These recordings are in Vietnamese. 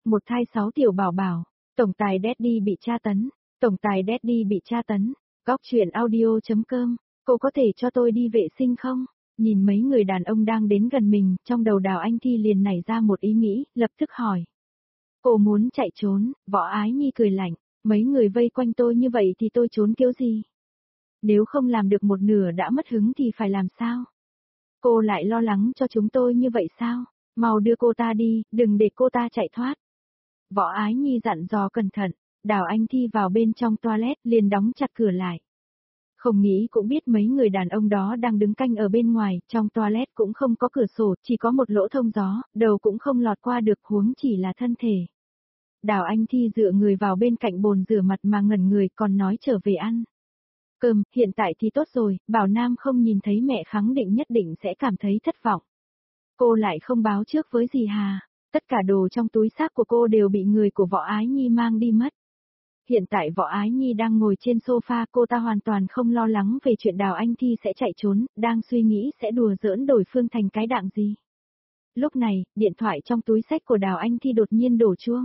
Một thai 6 tiểu bảo bảo, tổng tài Daddy bị tra tấn, tổng tài Daddy bị tra tấn, góc chuyện audio.com, cô có thể cho tôi đi vệ sinh không? Nhìn mấy người đàn ông đang đến gần mình, trong đầu Đào Anh Thi liền nảy ra một ý nghĩ, lập tức hỏi. Cô muốn chạy trốn, Võ Ái Nhi cười lạnh, mấy người vây quanh tôi như vậy thì tôi trốn kiểu gì? Nếu không làm được một nửa đã mất hứng thì phải làm sao? Cô lại lo lắng cho chúng tôi như vậy sao? Mau đưa cô ta đi, đừng để cô ta chạy thoát. Võ Ái Nhi dặn dò cẩn thận, Đào Anh Thi vào bên trong toilet liền đóng chặt cửa lại. Không nghĩ cũng biết mấy người đàn ông đó đang đứng canh ở bên ngoài, trong toilet cũng không có cửa sổ, chỉ có một lỗ thông gió, đầu cũng không lọt qua được huống chỉ là thân thể. Đào Anh Thi dựa người vào bên cạnh bồn rửa mặt mà ngẩn người còn nói trở về ăn. Cơm, hiện tại thì tốt rồi, Bảo Nam không nhìn thấy mẹ khẳng định nhất định sẽ cảm thấy thất vọng. Cô lại không báo trước với dì Hà, tất cả đồ trong túi xác của cô đều bị người của Võ Ái Nhi mang đi mất. Hiện tại Võ Ái Nhi đang ngồi trên sofa, cô ta hoàn toàn không lo lắng về chuyện Đào Anh Thi sẽ chạy trốn, đang suy nghĩ sẽ đùa giỡn đổi phương thành cái đặng gì. Lúc này, điện thoại trong túi xách của Đào Anh Thi đột nhiên đổ chuông.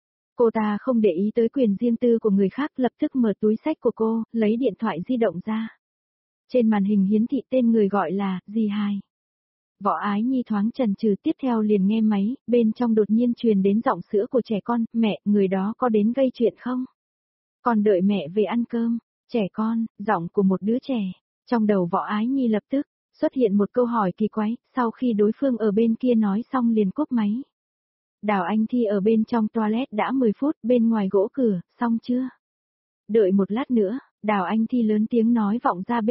Cô ta không để ý tới quyền riêng tư của người khác, lập tức mở túi xách của cô, lấy điện thoại di động ra. Trên màn hình hiển thị tên người gọi là dì Hai. Võ Ái Nhi thoáng chần chừ, tiếp theo liền nghe máy, bên trong đột nhiên truyền đến giọng sữa của trẻ con, mẹ, người đó có đến gây chuyện không? Con đợi mẹ về ăn cơm, trẻ con, giọng của một đứa trẻ. Trong đầu Võ Ái Nhi lập tức xuất hiện một câu hỏi kỳ quái, sau khi đối phương ở bên kia nói xong liền cúp máy. Đào Anh Thi ở bên trong toilet đã 10 phút, bên ngoài gỗ cửa, xong chưa? Đợi một lát nữa, Đào Anh Thi lớn tiếng nói vọng ra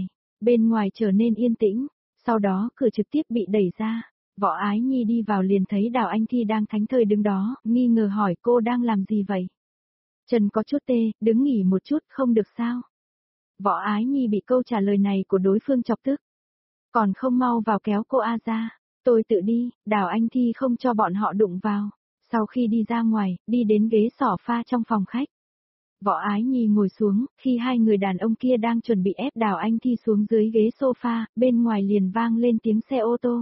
bên ngoài trở nên yên tĩnh, sau đó cửa trực tiếp bị đẩy ra. Võ Ái Nhi đi vào liền thấy Đào Anh Thi đang thánh thơi đứng đó, nghi ngờ hỏi cô đang làm gì vậy? Chân có chút tê, đứng nghỉ một chút không được sao? Võ Ái Nhi bị câu trả lời này của đối phương chọc tức. Còn không mau vào kéo cô A ra, tôi tự đi, Đào Anh Thi không cho bọn họ đụng vào. Sau khi đi ra ngoài, đi đến ghế sofa trong phòng khách. Võ Ái Nhi ngồi xuống, khi hai người đàn ông kia đang chuẩn bị ép Đào Anh Thi xuống dưới ghế sofa, bên ngoài liền vang lên tiếng xe ô tô.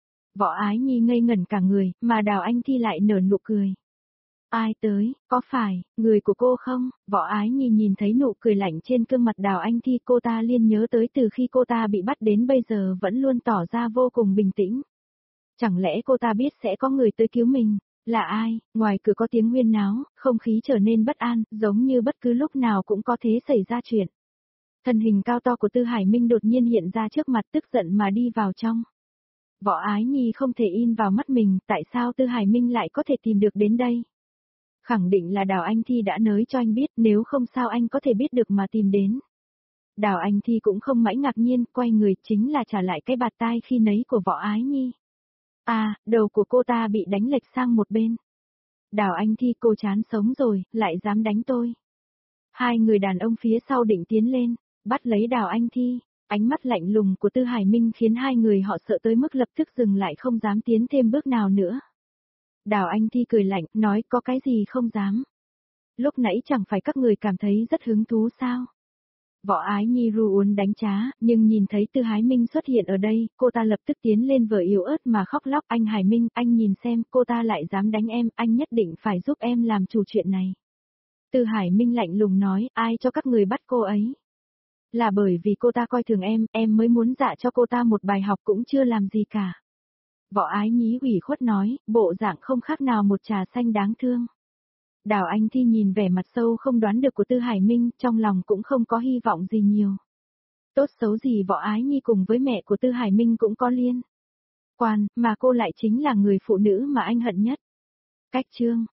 Võ Ái Nhi ngây ngẩn cả người, mà Đào Anh Thi lại nở nụ cười. Ai tới, có phải, người của cô không? Võ Ái Nhi nhìn thấy nụ cười lạnh trên gương mặt Đào Anh Thi, cô ta liên nhớ tới từ khi cô ta bị bắt đến bây giờ vẫn luôn tỏ ra vô cùng bình tĩnh. Chẳng lẽ cô ta biết sẽ có người tới cứu mình? Là ai? Ngoài cửa có tiếng huyên náo, không khí trở nên bất an, giống như bất cứ lúc nào cũng có thể xảy ra chuyện. Thân hình cao to của Tư Hải Minh đột nhiên hiện ra trước mặt, tức giận mà đi vào trong. Võ Ái Nhi không thể in vào mắt mình, tại sao Tư Hải Minh lại có thể tìm được đến đây? Khẳng định là Đào Anh Thi đã nói cho anh biết, nếu không sao anh có thể biết được mà tìm đến. Đào Anh Thi cũng không mãi ngạc nhiên, quay người chính là trả lại cái bạt tai khi nấy của Võ Ái Nhi. À, đầu của cô ta bị đánh lệch sang một bên. Đào Anh Thi, cô chán sống rồi, lại dám đánh tôi. Hai người đàn ông phía sau định tiến lên, bắt lấy Đào Anh Thi. Ánh mắt lạnh lùng của Tư Hải Minh khiến hai người họ sợ tới mức lập tức dừng lại, không dám tiến thêm bước nào nữa. Đào Anh Thi cười lạnh, nói có cái gì không dám. Lúc nãy chẳng phải các người cảm thấy rất hứng thú sao? Võ Ái Nhi ru uốn đánh trá, nhưng nhìn thấy Tư Hải Minh xuất hiện ở đây, cô ta lập tức tiến lên vờ yếu ớt mà khóc lóc. Anh Hải Minh, anh nhìn xem, cô ta lại dám đánh em, anh nhất định phải giúp em làm chủ chuyện này. Tư Hải Minh lạnh lùng nói, ai cho các người bắt cô ấy? Là bởi vì cô ta coi thường em mới muốn dạ cho cô ta một bài học cũng chưa làm gì cả. Võ Ái Nhi ủy khuất nói, bộ dạng không khác nào một trà xanh đáng thương. Đào Anh Thi nhìn vẻ mặt sâu không đoán được của Tư Hải Minh, trong lòng cũng không có hy vọng gì nhiều. Tốt xấu gì Võ Ái Nhi cùng với mẹ của Tư Hải Minh cũng có liên quan, mà cô lại chính là người phụ nữ mà anh hận nhất. Cách chương